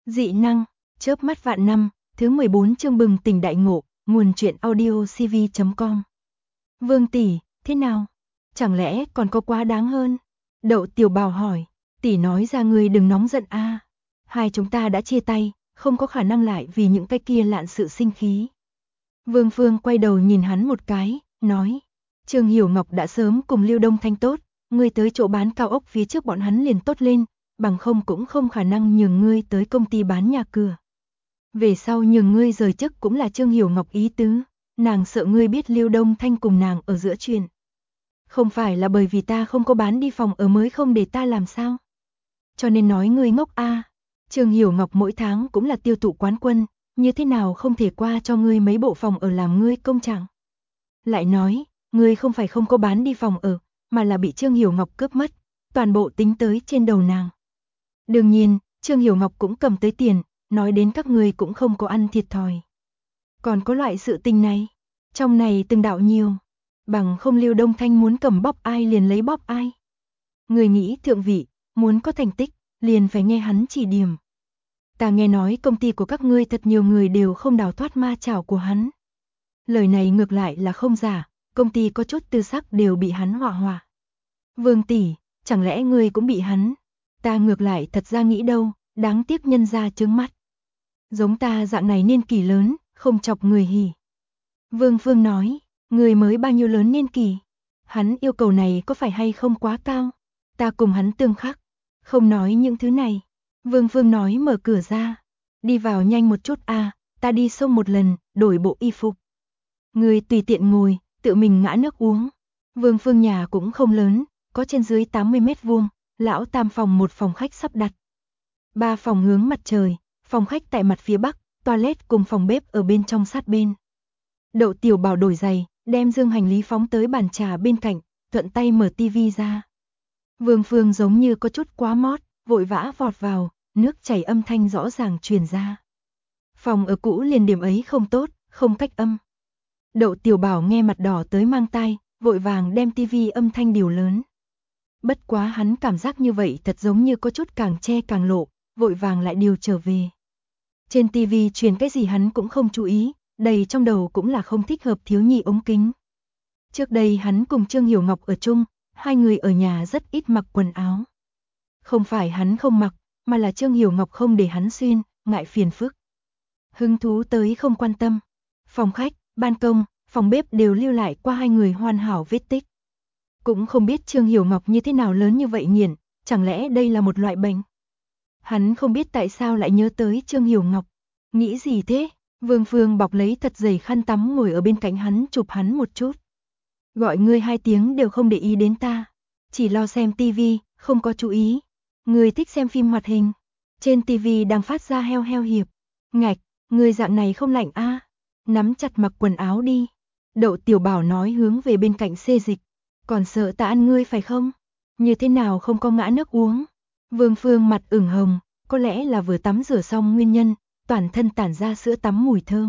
Dị năng, chớp mắt vạn năm, thứ 14 chương bừng tỉnh đại ngộ, nguồn truyện audio cv.com. Vương tỷ, thế nào? Chẳng lẽ còn có quá đáng hơn? Đậu Tiểu Bảo hỏi, tỷ nói ra ngươi đừng nóng giận a. Hai chúng ta đã chia tay, không có khả năng lại vì những cái kia lạn sự sinh khí. Vương Phương quay đầu nhìn hắn một cái, nói, Trương Hiểu Ngọc đã sớm cùng Lưu Đông Thanh tốt, ngươi tới chỗ bán cao ốc phía trước bọn hắn liền tốt lên, bằng không cũng không khả năng nhường ngươi tới công ty bán nhà cửa. Về sau nhường ngươi rời chức cũng là Trương Hiểu Ngọc ý tứ, nàng sợ ngươi biết Lưu Đông Thanh cùng nàng ở giữa chuyện. Không phải là bởi vì ta không có bán đi phòng ở mới không để ta làm sao? Cho nên nói ngươi ngốc a. Trương Hiểu Ngọc mỗi tháng cũng là tiêu thụ quán quân, như thế nào không thể qua cho ngươi mấy bộ phòng ở làm ngươi công trạng. Lại nói, ngươi không phải không có bán đi phòng ở, mà là bị Trương Hiểu Ngọc cướp mất, toàn bộ tính tới trên đầu nàng. Đương nhiên, Trương Hiểu Ngọc cũng cầm tới tiền, nói đến các ngươi cũng không có ăn thiệt thòi. Còn có loại sự tình này, trong này từng đạo nhiều, bằng không Lưu Đông Thanh muốn cầm bóp ai liền lấy bóp ai. Người nghĩ thượng vị, muốn có thành tích, liền phải nghe hắn chỉ điểm. Ta nghe nói công ty của các ngươi thật nhiều người đều không đào thoát ma chảo của hắn. Lời này ngược lại là không giả, công ty có chút tư sắc đều bị hắn họa họa. Vương tỷ, chẳng lẽ ngươi cũng bị hắn? Ta ngược lại thật ra nghĩ đâu, đáng tiếc nhân ra trướng mắt. Giống ta dạng này niên kỷ lớn, không chọc người hỉ. Vương Phương nói, người mới bao nhiêu lớn niên kỷ? Hắn yêu cầu này có phải hay không quá cao? Ta cùng hắn tương khắc, không nói những thứ này. Vương Phương nói mở cửa ra, đi vào nhanh một chút a, ta đi xông một lần, đổi bộ y phục. Người tùy tiện ngồi, tự mình ngã nước uống. Vương Phương nhà cũng không lớn, có trên dưới 80 mét vuông, lão tam phòng một phòng khách sắp đặt. 3 phòng hướng mặt trời, phòng khách tại mặt phía bắc, toilet cùng phòng bếp ở bên trong sát bên. Đậu Tiểu Bảo đổi giày, đem dương hành lý phóng tới bàn trà bên cạnh, thuận tay mở tivi ra. Vương Phương giống như có chút quá mót, vội vã vọt vào, nước chảy âm thanh rõ ràng truyền ra. Phòng ở cũ liền điểm ấy không tốt, không cách âm. Đậu Tiểu Bảo nghe mặt đỏ tới mang tai, vội vàng đem tivi âm thanh điều lớn. Bất quá hắn cảm giác như vậy thật giống như có chút càng che càng lộ, vội vàng lại điều trở về. Trên tivi truyền cái gì hắn cũng không chú ý, đầy trong đầu cũng là không thích hợp thiếu nhi ống kính. Trước đây hắn cùng Trương Hiểu Ngọc ở chung, hai người ở nhà rất ít mặc quần áo. Không phải hắn không mặc, mà là Trương Hiểu Ngọc không để hắn xuyên, ngại phiền phức. Hứng thú tới không quan tâm. Phòng khách, ban công, phòng bếp đều lưu lại qua hai người hoàn hảo vết tích. Cũng không biết Trương Hiểu Ngọc như thế nào lớn như vậy nghiện, chẳng lẽ đây là một loại bệnh? Hắn không biết tại sao lại nhớ tới Trương Hiểu Ngọc. Nghĩ gì thế? Vương Phương bọc lấy thật dày khăn tắm ngồi ở bên cạnh hắn chụp hắn một chút. Gọi ngươi 2 tiếng đều không để ý đến ta. Chỉ lo xem tivi, không có chú ý. Ngươi thích xem phim hoạt hình. Trên tivi đang phát ra heo heo hiệp. Ngạch, ngươi dạng này không lạnh a? Nắm chặt mặc quần áo đi. Đậu Tiểu Bảo nói hướng về bên cạnh xê dịch. Còn sợ ta ăn ngươi phải không? Như thế nào không có ngã nước uống? Vương Phương mặt ửng hồng, có lẽ là vừa tắm rửa xong nguyên nhân, toàn thân tản ra sữa tắm mùi thơm.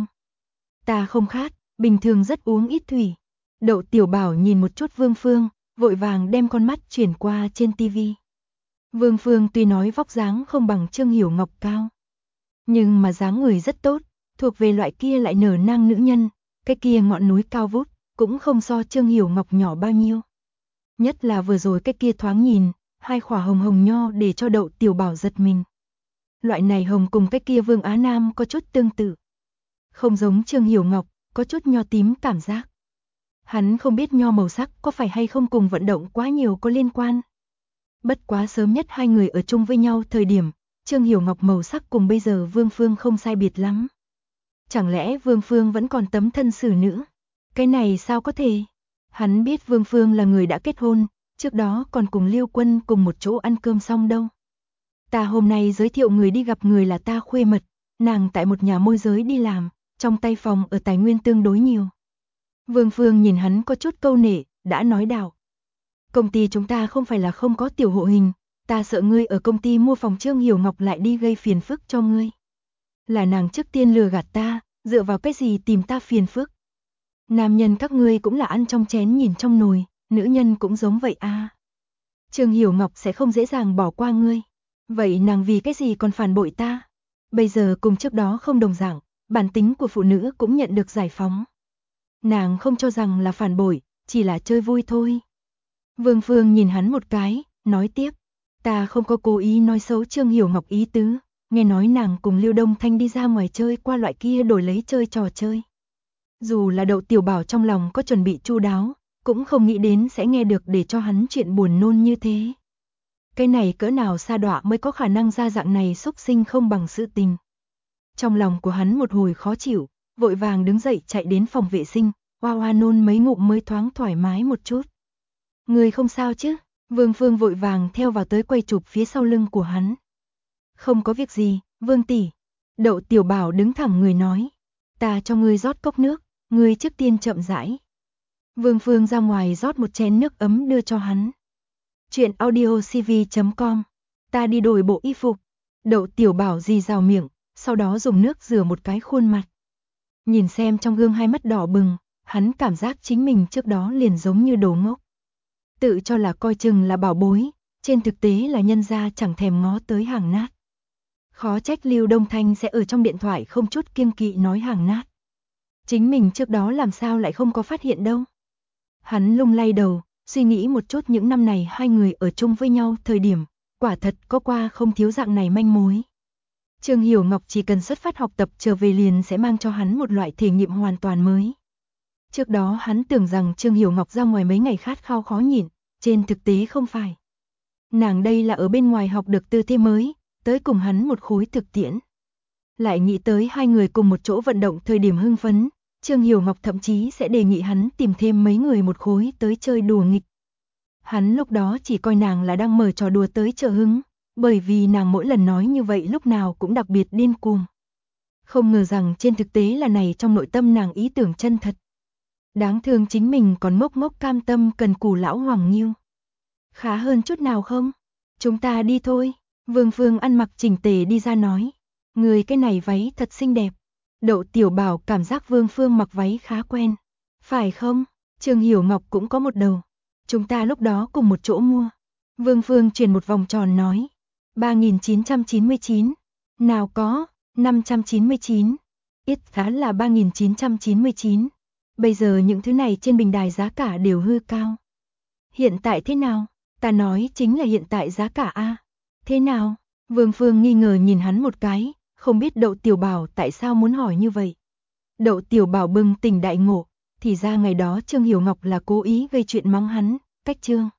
Ta không khát, bình thường rất uống ít thủy. Đậu Tiểu Bảo nhìn một chút Vương Phương, vội vàng đem con mắt chuyển qua trên tivi. Vương Phương tuy nói vóc dáng không bằng Trương Hiểu Ngọc cao, nhưng mà dáng người rất tốt, thuộc về loại kia lại nở nang nữ nhân, cái kia ngọn núi cao vút, cũng không so Trương Hiểu Ngọc nhỏ bao nhiêu. Nhất là vừa rồi cái kia thoáng nhìn, 2 khỏa hồng hồng nho để cho Đậu Tiểu Bảo giật mình. Loại này hồng cùng cái kia Vương Á Nam có chút tương tự. Không giống Trương Hiểu Ngọc, có chút nho tím cảm giác. Hắn không biết nho màu sắc có phải hay không cùng vận động quá nhiều có liên quan. Bất quá sớm nhất hai người ở chung với nhau thời điểm, Trương Hiểu Ngọc màu sắc cùng bây giờ Vương Phương không sai biệt lắm. Chẳng lẽ Vương Phương vẫn còn tấm thân xử nữ? Cái này sao có thể? Hắn biết Vương Phương là người đã kết hôn, trước đó còn cùng Lưu Quân cùng một chỗ ăn cơm xong đâu. Ta hôm nay giới thiệu người đi gặp người là ta khuê mật, nàng tại một nhà môi giới đi làm, trong tay phòng ở tài nguyên tương đối nhiều. Vương Phương nhìn hắn có chút câu nể, đã nói đạo. Công ty chúng ta không phải là không có tiểu hộ hình, ta sợ ngươi ở công ty mua phòng Trương Hiểu Ngọc lại đi gây phiền phức cho ngươi. Là nàng trước tiên lừa gạt ta, dựa vào cái gì tìm ta phiền phức. Nam nhân các ngươi cũng là ăn trong chén nhìn trong nồi, nữ nhân cũng giống vậy a. Trương Hiểu Ngọc sẽ không dễ dàng bỏ qua ngươi. Vậy nàng vì cái gì còn phản bội ta? Bây giờ cùng trước đó không đồng dạng, bản tính của phụ nữ cũng nhận được giải phóng. Nàng không cho rằng là phản bội, chỉ là chơi vui thôi. Vương Phương nhìn hắn một cái, nói tiếp, ta không có cố ý nói xấu Trương Hiểu Ngọc ý tứ, nghe nói nàng cùng Lưu Đông Thanh đi ra ngoài chơi qua loại kia đổi lấy chơi trò chơi. Dù là Đậu Tiểu Bảo trong lòng có chuẩn bị chu đáo, cũng không nghĩ đến sẽ nghe được để cho hắn chuyện buồn nôn như thế. Cái này cỡ nào sa đọa mới có khả năng ra dạng này xúc sinh không bằng sự tình. Trong lòng của hắn một hồi khó chịu, vội vàng đứng dậy chạy đến phòng vệ sinh, hoa hoa nôn mấy ngụm mới thoáng thoải mái một chút. Người không sao chứ? Vương Phương vội vàng theo vào tới quay chụp phía sau lưng của hắn. Không có việc gì, Vương tỷ. Đậu Tiểu Bảo đứng thẳng người nói. Ta cho ngươi rót cốc nước, ngươi trước tiên chậm rãi. Vương Phương ra ngoài rót một chén nước ấm đưa cho hắn. Chuyện audiocv.com. Ta đi đổi bộ y phục. Đậu Tiểu Bảo rì rào miệng, sau đó dùng nước rửa một cái khuôn mặt. Nhìn xem trong gương hai mắt đỏ bừng, hắn cảm giác chính mình trước đó liền giống như đồ ngốc. Tự cho là coi chừng là bảo bối, trên thực tế là nhân gia chẳng thèm ngó tới hàng nát. Khó trách Lưu Đông Thanh sẽ ở trong điện thoại không chút kiêng kỵ nói hàng nát. Chính mình trước đó làm sao lại không có phát hiện đâu. Hắn lung lay đầu, suy nghĩ một chút những năm này hai người ở chung với nhau thời điểm, quả thật có qua không thiếu dạng này manh mối. Trương Hiểu Ngọc chỉ cần xuất phát học tập trở về liền sẽ mang cho hắn một loại thể nghiệm hoàn toàn mới. Trước đó hắn tưởng rằng Trương Hiểu Ngọc ra ngoài mấy ngày khát khao khó nhịn, trên thực tế không phải. Nàng đây là ở bên ngoài học được tư thế mới, tới cùng hắn một khối thực tiễn. Lại nghĩ tới hai người cùng một chỗ vận động thời điểm hưng phấn, Trương Hiểu Ngọc thậm chí sẽ đề nghị hắn tìm thêm mấy người một khối tới chơi đùa nghịch. Hắn lúc đó chỉ coi nàng là đang mở trò đùa tới trợ hứng, bởi vì nàng mỗi lần nói như vậy lúc nào cũng đặc biệt điên cuồng. Không ngờ rằng trên thực tế là này trong nội tâm nàng ý tưởng chân thật. Đáng thương chính mình còn ngốc ngốc cam tâm cần cù lão Hoàng Nghiêu. Khá hơn chút nào không? Chúng ta đi thôi. Vương Phương ăn mặc chỉnh tề đi ra nói. Người cái này váy thật xinh đẹp. Đậu Tiểu Bảo cảm giác Vương Phương mặc váy khá quen. Phải không? Trương Hiểu Ngọc cũng có một đầu. Chúng ta lúc đó cùng một chỗ mua. Vương Phương chuyển một vòng tròn nói. 3.999. Nào có, 599. Ít giá là 3.999. Bây giờ những thứ này trên bình đài giá cả đều hư cao. Hiện tại thế nào? Ta nói chính là hiện tại giá cả a. Thế nào? Vương Phương nghi ngờ nhìn hắn một cái, không biết Đậu Tiểu Bảo tại sao muốn hỏi như vậy. Đậu Tiểu Bảo bừng tỉnh đại ngộ, thì ra ngày đó Trương Hiểu Ngọc là cố ý gây chuyện mắng hắn, cách Trương